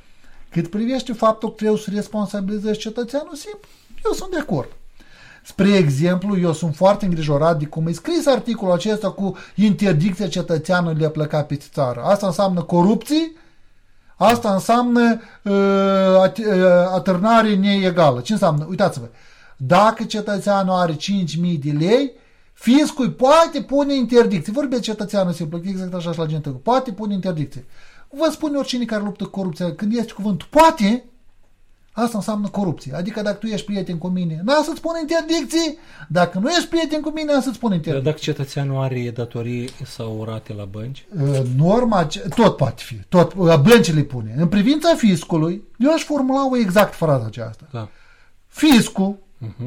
Cât privește faptul că trebuie să responsabilizezi cetățeanul simplu, eu sunt de acord. Spre exemplu, eu sunt foarte îngrijorat de cum e scris articolul acesta cu interdicția cetățeanului de a pleca pe țară. Asta înseamnă corupție, asta înseamnă uh, at- uh, atârnare neegală. Ce înseamnă? Uitați-vă, dacă cetățeanul are cinci mii de lei, fiscul poate pune interdicție. Vorbesc cetățeanul simplu, exact așa și la gente. Poate pune interdicție. Vă spune oricine care luptă cu corupția, când este cuvântul poate, asta înseamnă corupție. Adică dacă tu ești prieten cu mine, n-a să-ți pun interdicție. Dacă nu ești prieten cu mine, n-a să-ți pun interdicție. Dacă cetățeanul are datorii sau rate la bănci? Norma, tot poate fi. Tot, băncile pune. În privința fiscului, eu aș formula o exact fraza aceasta. Da. Fiscul, uh-huh.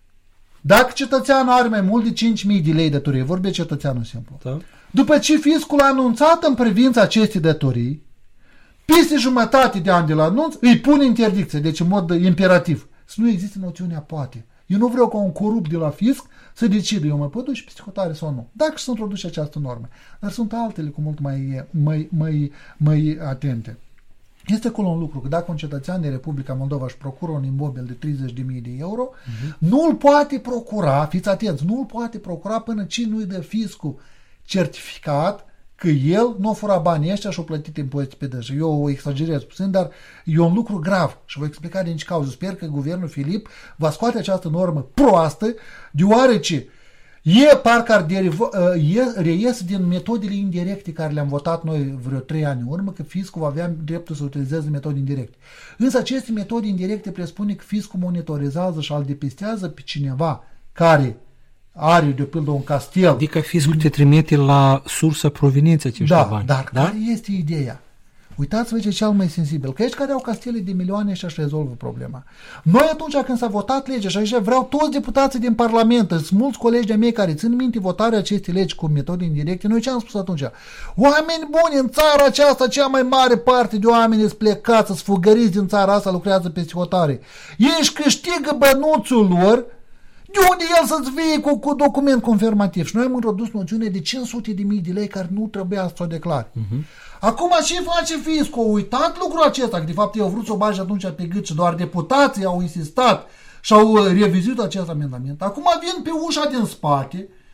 dacă cetățeanul are mai mult de cinci mii de lei datorie, vorbe cetățeanul simplu. Da. După ce fiscul a anunțat în privința acestei datorii, peste jumătate de ani de la anunț, îi pune interdicție, deci în mod imperativ. Să nu există noțiunea poate. Eu nu vreau ca un corupt de la fisc să decide eu mă pot duce peste hotare sau nu. Dacă se introduce această normă. Dar sunt altele cu mult mai, mai, mai, mai atente. Este acolo un lucru, că dacă un cetățean din Republica Moldova își procură un imobil de treizeci de mii de euro, uh-huh. nu îl poate procura, fiți atenți, nu îl poate procura până ce nu-i dă fiscul certificat că el nu a furat banii ăștia și a plătit impozite pe dânsă. Eu o exagerez puțin, dar e un lucru grav și vă explica din ce cauză. Sper că guvernul Filip va scoate această normă proastă, deoarece e parcă ar deriva, e, reies din metodele indirecte care le-am votat noi vreo trei ani în urmă, că fiscul va avea dreptul să utilizeze metode indirecte. Însă aceste metode indirecte presupune că fiscul monitorizează și îl depistează pe cineva care are, de pildă, un castel. Adică fiscul te trimite la sursa provenienței acești da, bani. Dar da? care este ideea? Uitați-vă ce e cel mai sensibil, că aici care au castele de milioane și își rezolvă problema. Noi atunci când s-a votat legea, și aici vreau toți deputații din Parlament, sunt mulți colegi de mei care țin minte votarea acestei legi cu metode indirecte, noi ce am spus atunci? Oameni buni, în țara aceasta, cea mai mare parte de oameni îți plecați, îți fugăriți din țara asta, lucrează peste hotare. Ei își câștigă bănuțul lor. De unde el să-ți vie cu, cu document confirmativ? Și noi am introdus noțiune de cinci sute de mii de lei care nu trebuia să o declari. Uh-huh. Acum ce face fiscul? Au uitat lucrul acesta, că de fapt ei au vrut să o bage atunci pe gât și doar deputații au insistat și au revizuit acest amendament. Acum vin pe ușa din spate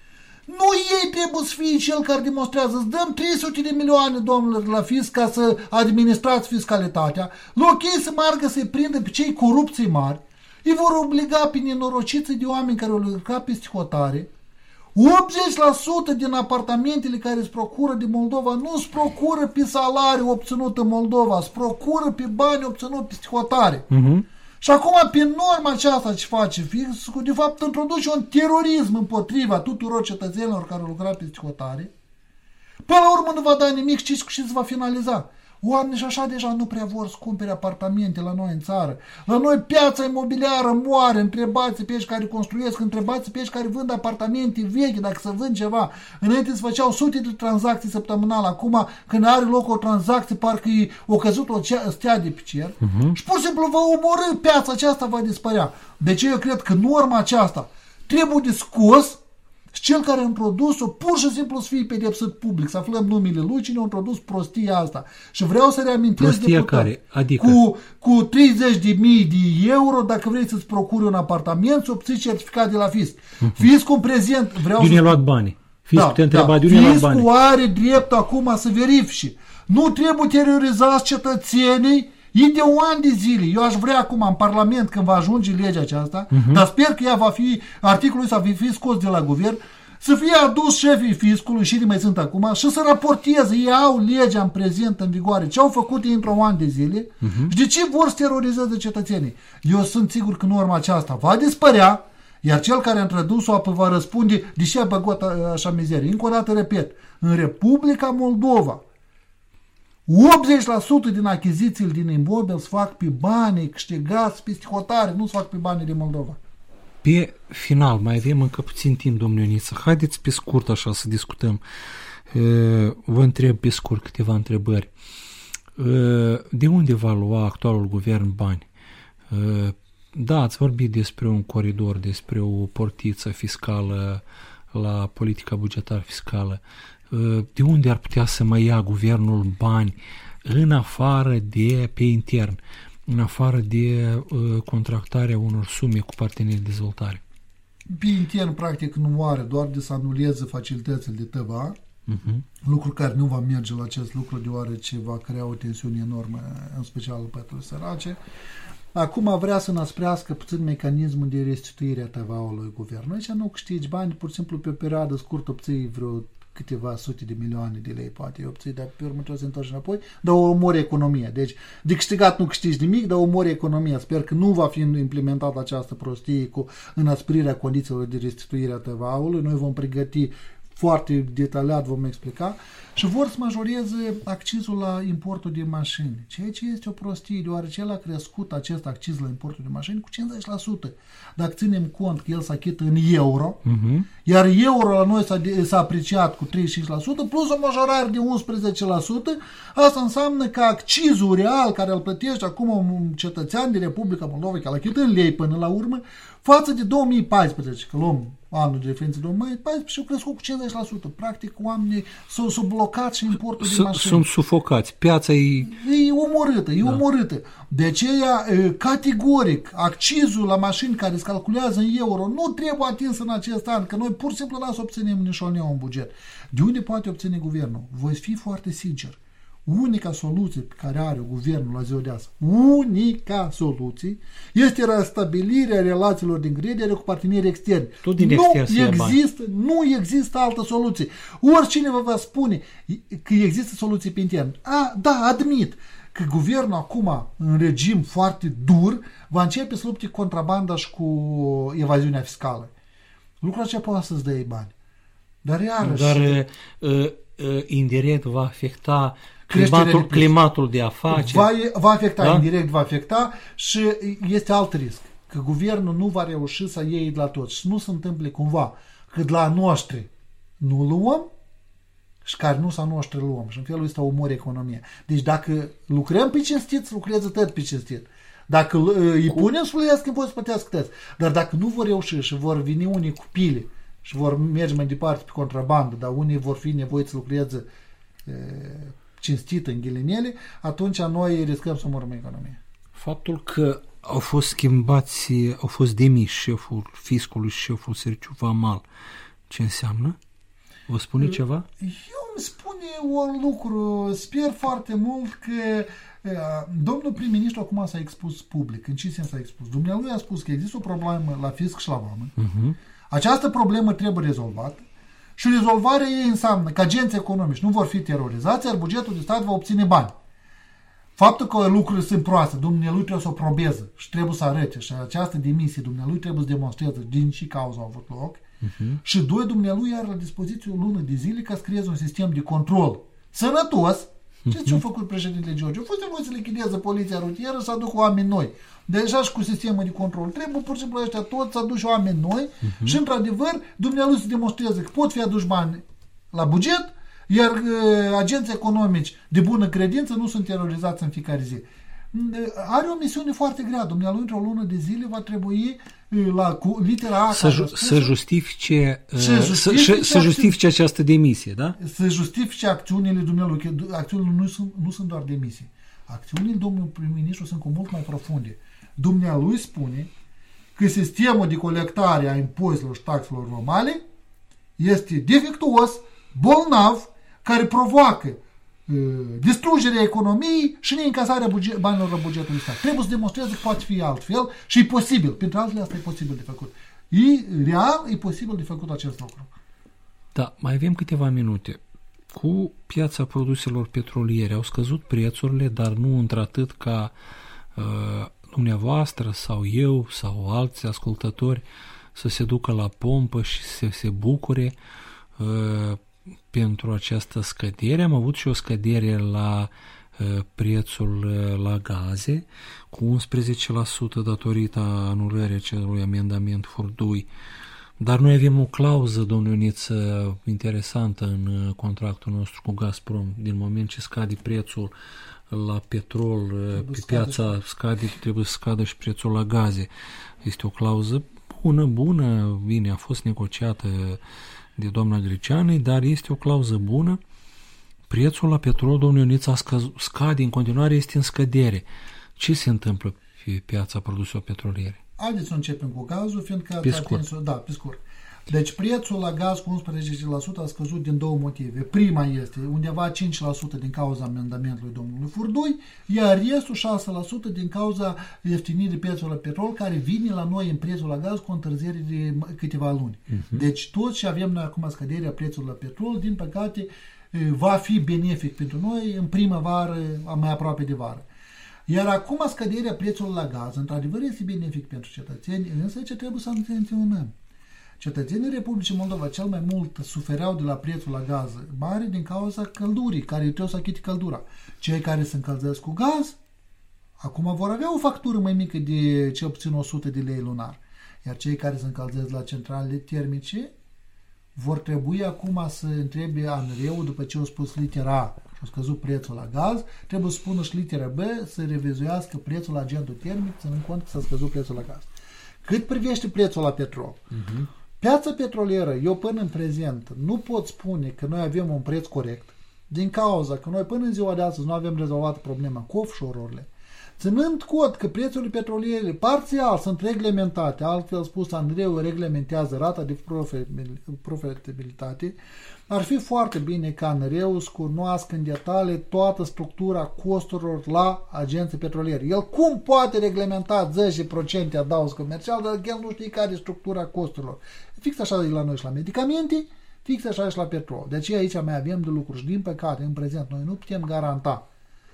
Nu ei trebuie să fie cel care demonstrează. Îți dăm trei sute de milioane, domnilor, la fisc ca să administrați fiscalitatea. Ok să meargă să-i prindă pe cei corupții mari. Îi vor obliga pe nenorociții de oameni care au lucrat peste hotare. optzeci la sută din apartamentele care se procură de Moldova nu se procură pe salariu obținut în Moldova, se procură pe bani obținut peste hotare. Uh-huh. Și acum, pe norma aceasta ce face fiscul, de fapt introduce un terorism împotriva tuturor cetățenilor care au lucrat peste hotare. Până la urmă nu va da nimic, știți cu ce se va finaliza. Oamenii și așa deja nu prea vor să cumpere apartamente la noi în țară. La noi piața imobiliară moare, întrebați pe cei care construiesc, întrebați pe cei care vând apartamente vechi, dacă să vând ceva. Înainte se făceau sute de tranzacții săptămânal, acum când are loc o tranzacție, parcă e o căzut o stea de pe cer. Uh-huh. Și pur și simplu va omorî, piața aceasta va dispărea. De ce eu cred că norma aceasta trebuie de scos. Cel care a introdus-o, pur și simplu să fie pedepsit public, să aflăm numele lui, cine a introdus prostia asta. Și vreau să reamintesc prostia care? Adică? Cu, cu treizeci de mii de euro, dacă vrei să-ți procuri un apartament, să obții certificat de la fisc. Uh-huh. Fiscul prezent... Vreau de unde să... a luat banii? Fiscul da, te întreba da. de unde a luat banii. Fiscul are dreptul acum să verifice. Nu trebuie terorizați cetățenii. E de un an de zile. Eu aș vrea acum în Parlament, când va ajunge legea aceasta, uh-huh. dar sper că ea va fi, articolul să va fi scos de la guvern, să fie adus șefii fiscului, și de mai sunt acum, și să raporteze. Ei au legea în prezent în vigoare. Ce au făcut ei într-un an de zile uh-huh. și de ce vor să terorizeze cetățenii. Eu sunt sigur că norma aceasta va dispărea, iar cel care a introdus-o apoi va răspunde de ce a băgat așa mizerie. Încă o dată repet, în Republica Moldova, optzeci la sută din achizițiile din imobil se fac pe banii câștigați peste hotare, nu se fac pe banii din Moldova. Pe final, mai avem încă puțin timp, domnul Ioniță. Haideți pe scurt așa să discutăm. Vă întreb pe scurt câteva întrebări. De unde va lua actualul guvern bani? Da, ați vorbit despre un coridor, despre o portiță fiscală la politica bugetară fiscală. De unde ar putea să mai ia guvernul bani în afară de pe intern, în afară de uh, contractarea unor sume cu parteneri de dezvoltare? Pe intern, practic, nu are, doar de să anuleze facilitățile de T V A, uh-huh. lucru care nu va merge la acest lucru, deoarece va crea o tensiune enormă, în special pentru sărace. Acum vrea să năsprească puțin mecanismul de restituire a T V A-ului guvernului. Aici nu câștigi bani, pur și simplu pe o perioadă scurtă obții vreo câteva sute de milioane de lei, poate obții, dar pe urmă trebuie să întorci înapoi, dar o omori economia. Deci, de câștigat nu câștigi nimic, dar omori economia. Sper că nu va fi implementată această prostie cu înăsprirea condițiilor de restituire a T V A-ului. Noi vom pregăti foarte detaliat, vom explica, și vor să majoreze accizul la importul de mașini, ceea ce este o prostie, deoarece el a crescut acest acciz la importul de mașini cu cincizeci la sută. Dacă ținem cont că el s-a achită în euro, uh-huh. iar euro la noi s-a, s-a apreciat cu treizeci și cinci la sută, plus o majorare de unsprezece la sută, asta înseamnă că accizul real care îl plătește acum un cetățean din Republica Moldova, care l-a achită în lei până la urmă, față de două mii paisprezece, că luăm anul de referință două mii paisprezece și au crescut cu cincizeci la sută. Practic, oamenii s-au, s-au blocat și importul de mașini. Sunt sufocați. Piața e... E omorâtă, e da. omorâtă. De aceea, categoric, accizul la mașini care se calculează în euro nu trebuie atins în acest an, că noi pur și simplu n-o să obținem nișoneu în buget. De unde poate obține guvernul? Voi fi foarte sincer. Unica soluție pe care are guvernul la ziua de azi, unica soluție, este restabilirea relațiilor de încredere cu partenerii externi. Tot din nu extern există, nu există altă soluție. Oricine vă va spune că există soluții pe intern. A, da, admit că guvernul acum, în regim foarte dur, va începe să lupte contrabanda și cu evaziunea fiscală. Lucrul acela poate să-ți dă ei bani. Dar iarăși... Dar uh, uh, indirect va afecta climatul, climatul de afaceri. Va, va afecta, da? indirect va afecta și este alt risc. Că guvernul nu va reuși să iei de la toți. Și nu se întâmple cumva că de la noștri nu luăm și care nu s-a noștri luăm. Și în felul ăsta omori economia. Deci dacă lucrăm pe cinstit, lucrează tot pe cinstit. Dacă îi punem să plătească, voi să plătească tăți. Dar dacă nu vor reuși și vor veni unii cu pile și vor merge mai departe pe contrabandă, dar unii vor fi nevoiți să lucreze e, cinstit în ghilimele, atunci noi riscăm să omorâm economia. Faptul că au fost schimbați, au fost demiși șeful fiscului și șeful serviciului vamal, ce înseamnă? Vă spune ceva? Eu îmi spune un lucru, sper foarte mult că domnul prim-ministru acum s-a expus public. În ce sens s-a expus? Dumnealui a spus că există o problemă la fisc și la vamă. Uh-huh. Această problemă trebuie rezolvată și rezolvarea ei înseamnă că agenții economici nu vor fi terorizați, iar bugetul de stat va obține bani. Faptul că lucrurile sunt proaste, dumnealui trebuie să o probeze și trebuie să arăte și această demisie dumnealui trebuie să demonstreze din ce cauză a avut loc. Uh-huh. Și doi, dumnealui are la dispoziție o lună de zile ca să creeze un sistem de control sănătos. Ce ce-a făcut președintele George? A fost nevoie să lichideze poliția rutieră să aducă oameni noi. Deja și cu sistemul de control. Trebuie pur și simplu ăștia toți să aduci oameni noi uh-huh. și într-adevăr dumnealui să demonstreze că pot fi aduși bani la buget, iar uh, agenții economici de bună credință nu sunt terorizați în fiecare zi. Are o misiune foarte grea. Dumnealui într-o lună de zile va trebui la cu litera A să, ju- să justifice uh, să, justifice, să, să justifice această demisie, da? Să justifice acțiunile dumnealui, că acțiunile nu sunt, nu sunt doar demisii. Acțiunile domnului prim-ministru sunt cu mult mai profunde. Dumnealui spune că sistemul de colectare a impozitelor și taxelor vamale este defectuos, bolnav, care provoacă distrugerea economiei și neîncasarea buget, banilor la bugetul de stat. Trebuie să demonstreze că poate fi altfel și e posibil. Pentru altele asta e posibil de făcut. E real, e posibil de făcut acest lucru. Da, mai avem câteva minute. Cu piața produselor petroliere au scăzut prețurile, dar nu într-atât ca uh, dumneavoastră sau eu sau alți ascultători să se ducă la pompă și să se bucure uh, pentru această scădere. Am avut și o scădere la uh, prețul uh, la gaze cu unsprezece la sută datorită anulării acelui amendament Furdui. Dar noi avem o clauză, domnule Ioniță, interesantă în uh, contractul nostru cu Gazprom. Din moment ce scade prețul la petrol, uh, pe piața scade, trebuie să scadă și prețul la gaze. Este o clauză bună, bună, bine, a fost negociată de doamna Greceană, dar este o clauză bună. Prețul la petrol, domnule Ioniță, scade în continuare, este în scădere. Ce se întâmplă pe piața produselor petroliere? Haideți să începem cu gazul, fiindcă... Pe scurt. Da, pe scurt. Deci prețul la gaz cu unsprezece la sută a scăzut din două motive. Prima este undeva cinci la sută din cauza amendamentului domnului Furdui, iar restul șase la sută din cauza ieftinirii prețului la petrol, care vine la noi în prețul la gaz cu întârziere de câteva luni. Uh-huh. Deci tot ce avem noi acum scăderea prețului la petrol, din păcate, va fi benefic pentru noi în primăvară, mai aproape de vară. Iar acum scăderea prețului la gaz, într-adevăr, este benefic pentru cetățeni, însă ce trebuie să intenționăm. Cetățenii Republicii Moldova cel mai mult sufereau de la prețul la gaz mare din cauza căldurii, care trebuie să achite căldura. Cei care se încălzesc cu gaz, acum vor avea o factură mai mică de cel puțin o sută de lei lunar. Iar cei care se încălzesc la centralele termice vor trebui acum să întrebe A N R E-ul, după ce au spus litera A și au scăzut prețul la gaz, trebuie să spună și litera B să revizuiască prețul la agentul termic, ținând cont că s-a scăzut prețul la gaz. Cât privește prețul la petrol, uh-huh. Piața petrolieră, eu până în prezent nu pot spune că noi avem un preț corect, din cauza că noi până în ziua de astăzi nu avem rezolvat problema cu offshore-urile. Ținând cont că prețurile petroliere parțial sunt reglementate, altfel spus, A N R E-ul reglementează rata de profitabilitate, ar fi foarte bine ca A N R E-ul să cunoască în detalii toată structura costurilor la agenții petroliere. El cum poate reglementa zece la sută adaos comercial, dar el nu știe care e structura costurilor. Fix așa e la noi și la medicamente, fix așa și la petrol. De aceea aici mai avem de lucruri și din păcate, în prezent, noi nu putem garanta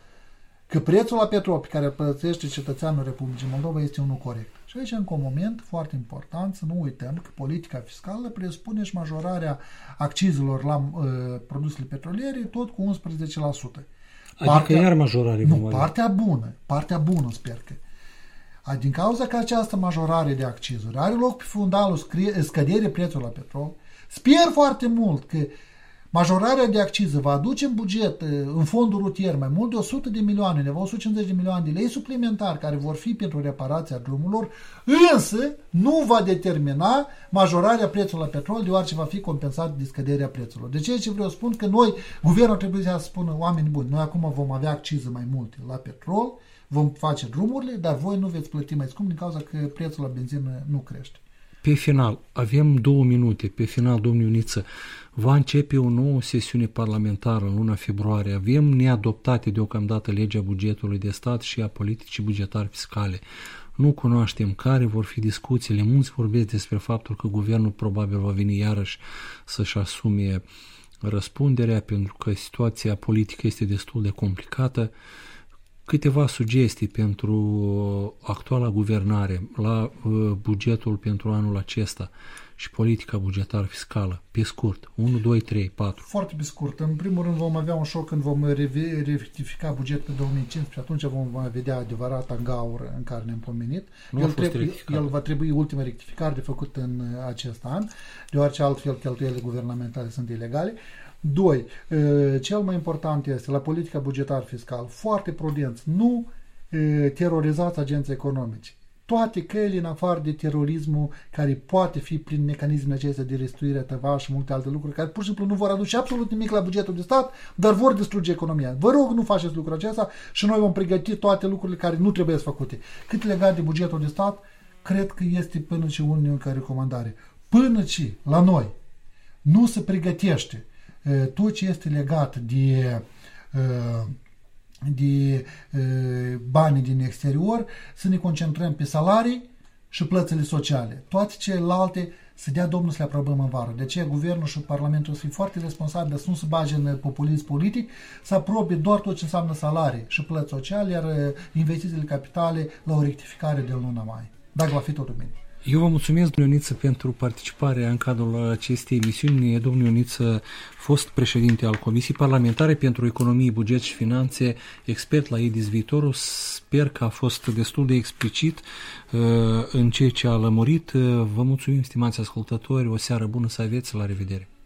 că prețul la petrol pe care îl plătește cetățeanul Republicii Moldova este unul corect. Și aici, încă un moment foarte important, să nu uităm că politica fiscală presupune și majorarea accizelor la uh, produsele petroliere tot cu unsprezece la sută. Adică partea, iar majorare. Nu, partea bună, partea bună sper că. Din cauza că această majorare de accizuri are loc pe fundalul scăderii prețului la petrol, sper foarte mult că majorarea de acciză va aduce în buget, în fondul rutier, mai mult de o sută de milioane, undeva o sută cincizeci de milioane de lei suplimentari care vor fi pentru reparația drumurilor, însă nu va determina majorarea prețului la petrol, deoarece va fi compensat de scăderea prețurilor. De ce ce vreau să spun? Că noi, guvernul trebuie să spună, oameni buni, noi acum vom avea accize mai multe la petrol, vom face drumurile, dar voi nu veți plăti mai scump din cauza că prețul la benzină nu crește. Pe final, avem două minute, pe final, domnul Ioniță, va începe o nouă sesiune parlamentară în luna februarie. Avem neadoptate deocamdată legea bugetului de stat și a politicii bugetare fiscale. Nu cunoaștem care vor fi discuțiile. Mulți vorbesc despre faptul că guvernul probabil va veni iarăși să-și asume răspunderea, pentru că situația politică este destul de complicată. Câteva sugestii pentru actuala guvernare la bugetul pentru anul acesta și politica bugetară fiscală, pe scurt, unu, doi, trei, patru. Foarte pe scurt. În primul rând vom avea un șoc când vom rectifica bugetul pe două mii cincisprezece, atunci vom vedea adevărata gaură în care ne-am pomenit. El, trebuie, el va trebui ultima rectificare de făcut în acest an, deoarece altfel cheltuielile guvernamentale sunt ilegale. Doi, cel mai important este la politica bugetară fiscală, foarte prudenți, nu terorizați agenții economici. Toate căile în afară de terorismul care poate fi prin mecanismele acestea de restituire a T V A și multe alte lucruri, care pur și simplu nu vor aduce absolut nimic la bugetul de stat, dar vor distruge economia. Vă rog, nu faceți lucrul acesta și noi vom pregăti toate lucrurile care nu trebuie să făcute. Cât legat de bugetul de stat, cred că este până și unica recomandare. Până și la noi nu se pregătește tot ce este legat de, de banii din exterior, să ne concentrăm pe salarii și plățile sociale. Toate celelalte să dea Domnul să le aprobăm în vară. De aceea guvernul și Parlamentul să fie foarte responsabili, să nu se bage în populism politic, să aprobe doar tot ce înseamnă salarii și plăți sociale, iar investițiile capitale la o rectificare de luna mai. Dacă va fi totul bine. Eu vă mulțumesc, domnul Ioniță, pentru participarea în cadrul acestei emisiuni. Domnul Ioniță, fost președinte al Comisiei Parlamentare pentru Economie, Buget și Finanțe, expert la EDIS Viitorul. Sper că a fost destul de explicit uh, în ceea ce a lămurit. Vă mulțumim, stimați ascultători, o seară bună să aveți, la revedere!